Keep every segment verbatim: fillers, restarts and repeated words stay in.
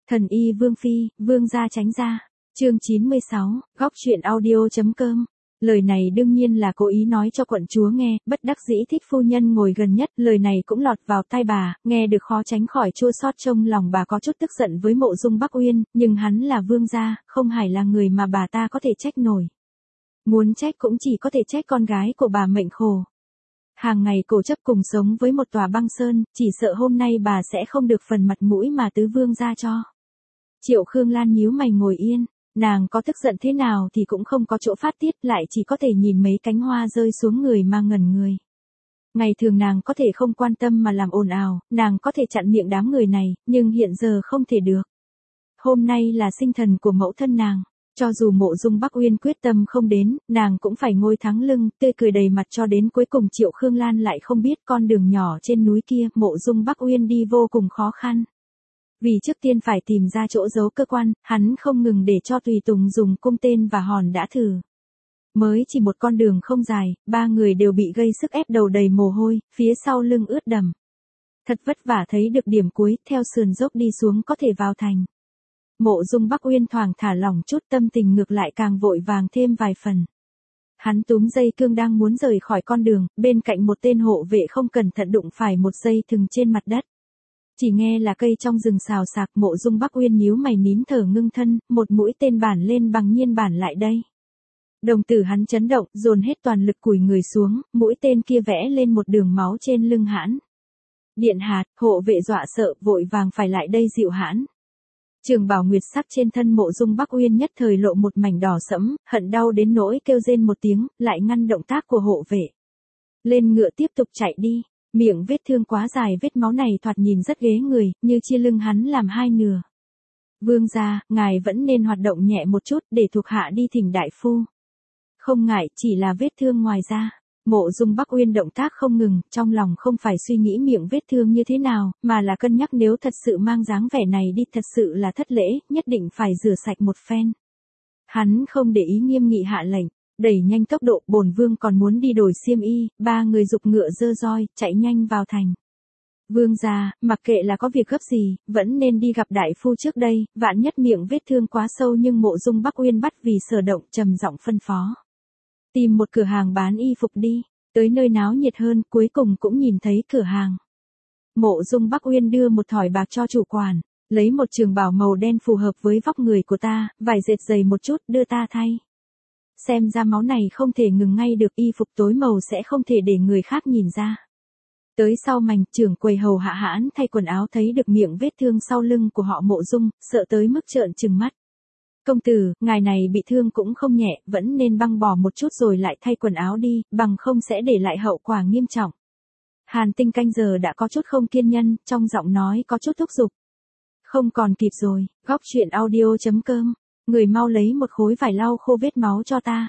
Thần y Vương Phi, Vương gia tránh ra. Chương chín mươi sáu, góc truyện audio.com. Lời này đương nhiên là cố ý nói cho quận chúa nghe, bất đắc dĩ Thích phu nhân ngồi gần nhất, lời này cũng lọt vào tai bà, nghe được khó tránh khỏi chua xót, trong lòng bà có chút tức giận với Mộ Dung Bắc Uyên, nhưng hắn là vương gia, không phải là người mà bà ta có thể trách nổi. Muốn trách cũng chỉ có thể trách con gái của bà mệnh khổ. Hàng ngày cổ chấp cùng sống với một tòa băng sơn, chỉ sợ hôm nay bà sẽ không được phần mặt mũi mà tứ vương gia cho. Triệu Khương Lan nhíu mày ngồi yên, nàng có tức giận thế nào thì cũng không có chỗ phát tiết, lại chỉ có thể nhìn mấy cánh hoa rơi xuống người mà ngẩn người. Ngày thường nàng có thể không quan tâm mà làm ồn ào, nàng có thể chặn miệng đám người này, nhưng hiện giờ không thể được. Hôm nay là sinh thần của mẫu thân nàng, cho dù Mộ Dung Bắc Uyên quyết tâm không đến, nàng cũng phải ngôi thắng lưng, tươi cười đầy mặt cho đến cuối cùng. Triệu Khương Lan lại không biết con đường nhỏ trên núi kia, Mộ Dung Bắc Uyên đi vô cùng khó khăn. Vì trước tiên phải tìm ra chỗ giấu cơ quan, hắn không ngừng để cho tùy tùng dùng cung tên và hòn đã thử. Mới chỉ một con đường không dài, ba người đều bị gây sức ép đầu đầy mồ hôi, phía sau lưng ướt đẫm. Thật vất vả thấy được điểm cuối, theo sườn dốc đi xuống có thể vào thành. Mộ Dung Bắc Uyên thoảng thả lỏng chút, tâm tình ngược lại càng vội vàng thêm vài phần. Hắn túm dây cương đang muốn rời khỏi con đường, bên cạnh một tên hộ vệ không cẩn thận đụng phải một dây thừng trên mặt đất. Chỉ nghe là cây trong rừng xào xạc. Mộ Dung Bắc Uyên nhíu mày nín thở ngưng thân, một mũi tên bản lên bằng nhiên bản lại đây. Đồng tử hắn chấn động, dồn hết toàn lực cùi người xuống, mũi tên kia vẽ lên một đường máu trên lưng hãn. Điện hạ, hộ vệ dọa sợ, vội vàng phải lại đây dịu hãn. Trường bào nguyệt sắc trên thân Mộ Dung Bắc Uyên nhất thời lộ một mảnh đỏ sẫm, hận đau đến nỗi kêu rên một tiếng, lại ngăn động tác của hộ vệ. Lên ngựa tiếp tục chạy đi. Miệng vết thương quá dài, vết máu này thoạt nhìn rất ghê người, như chia lưng hắn làm hai nửa. Vương gia, ngài vẫn nên hoạt động nhẹ một chút, để thuộc hạ đi thỉnh đại phu. Không ngại, chỉ là vết thương ngoài da. Mộ Dung Bắc Uyên động tác không ngừng, trong lòng không phải suy nghĩ miệng vết thương như thế nào, mà là cân nhắc nếu thật sự mang dáng vẻ này đi thật sự là thất lễ, nhất định phải rửa sạch một phen. Hắn không để ý, nghiêm nghị hạ lệnh. Đẩy nhanh tốc độ, bổn vương còn muốn đi đổi xiêm y. Ba người giục ngựa dơ roi, chạy nhanh vào thành. Vương gia, mặc kệ là có việc gấp gì, vẫn nên đi gặp đại phu trước đây, vạn nhất miệng vết thương quá sâu. Nhưng Mộ Dung Bắc Uyên bắt vì sở động, trầm giọng phân phó. Tìm một cửa hàng bán y phục đi, tới nơi náo nhiệt hơn, cuối cùng cũng nhìn thấy cửa hàng. Mộ Dung Bắc Uyên đưa một thỏi bạc cho chủ quản, lấy một trường bào màu đen phù hợp với vóc người của ta, vải dệt dày một chút, đưa ta thay. Xem ra máu này không thể ngừng ngay được, y phục tối màu sẽ không thể để người khác nhìn ra. Tới sau mành, trưởng quầy hầu hạ hãn thay quần áo, thấy được miệng vết thương sau lưng của họ Mộ Dung, sợ tới mức trợn trừng mắt. Công tử, ngài này bị thương cũng không nhẹ, vẫn nên băng bó một chút rồi lại thay quần áo đi, bằng không sẽ để lại hậu quả nghiêm trọng. Hàn Tinh canh giờ đã có chút không kiên nhẫn, trong giọng nói có chút thúc giục. Không còn kịp rồi, góc truyện audio.com. Người mau lấy một khối vải lau khô vết máu cho ta.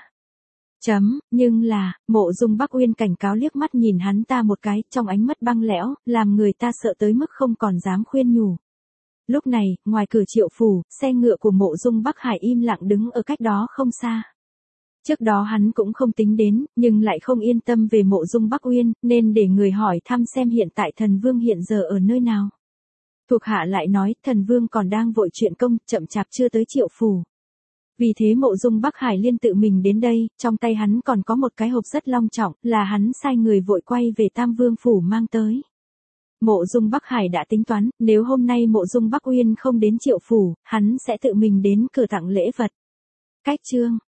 Chấm, nhưng là, Mộ Dung Bắc Uyên cảnh cáo liếc mắt nhìn hắn ta một cái, trong ánh mắt băng lẽo, làm người ta sợ tới mức không còn dám khuyên nhủ. Lúc này, ngoài cửa Triệu phủ, xe ngựa của Mộ Dung Bắc Hải im lặng đứng ở cách đó không xa. Trước đó hắn cũng không tính đến, nhưng lại không yên tâm về Mộ Dung Bắc Uyên, nên để người hỏi thăm xem hiện tại thần vương hiện giờ ở nơi nào. Thuộc hạ lại nói, thần vương còn đang vội chuyện công, chậm chạp chưa tới Triệu phủ. Vì thế Mộ Dung Bắc Hải liên tự mình đến đây, trong tay hắn còn có một cái hộp rất long trọng, là hắn sai người vội quay về Tam Vương phủ mang tới. Mộ Dung Bắc Hải đã tính toán, nếu hôm nay Mộ Dung Bắc Uyên không đến Triệu phủ, hắn sẽ tự mình đến cửa tặng lễ vật. Cách chương